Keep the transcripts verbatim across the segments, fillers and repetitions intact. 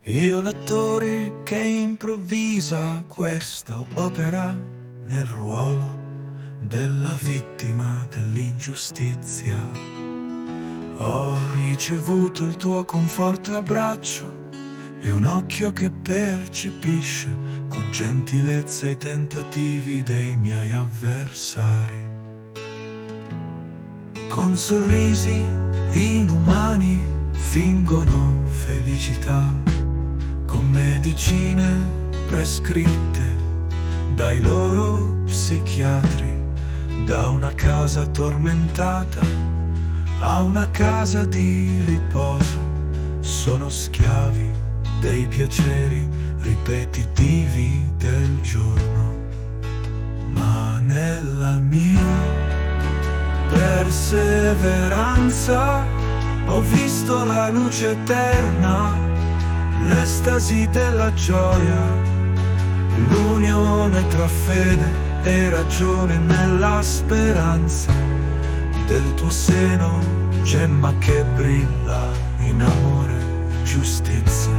Io l'attore che improvvisa questa opera nel ruolo della vittima dell'ingiustizia. Ho ricevuto il tuo conforto e abbraccio e un occhio che percepisce con gentilezza i tentativi dei miei avversari. Con sorrisi inumani fingono felicità, con medicine prescritte dai loro psichiatri, da una casa tormentata a una casa di riposo. Sono schiavi dei piaceri ripetitivi del giorno, ma nella mia perseveranza ho visto la luce eterna, l'estasi della gioia, l'unione tra fede e ragione nella speranza del tuo seno, gemma che brilla in amore e giustizia.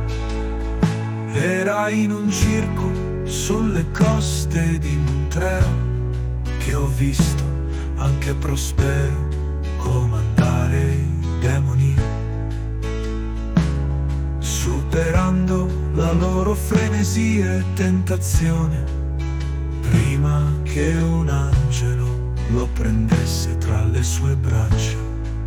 Era in un circo sulle coste di Montreal che ho visto anche Prospero comandare i demoni, superando la loro frenesia e tentazione, prima che un angelo lo prendesse tra le sue braccia.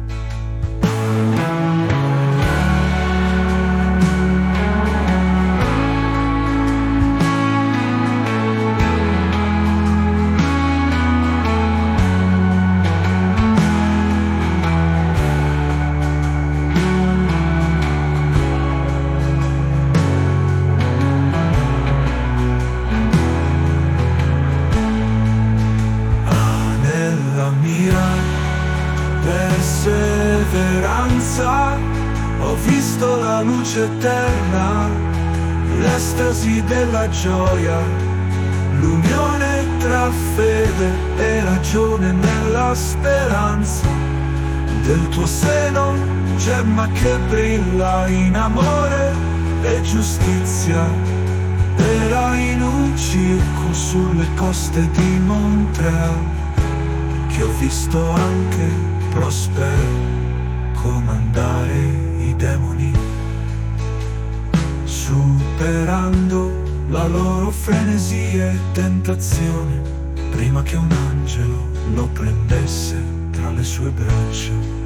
Perseveranza, ho visto la luce eterna, l'estasi della gioia, l'unione tra fede e ragione nella speranza del tuo seno, gemma che brilla in amore e giustizia. Era in un circo sulle coste di Montreal che ho visto anche Prospero comandare i demoni, superando la loro frenesia e tentazione, prima che un angelo lo prendesse tra le sue braccia.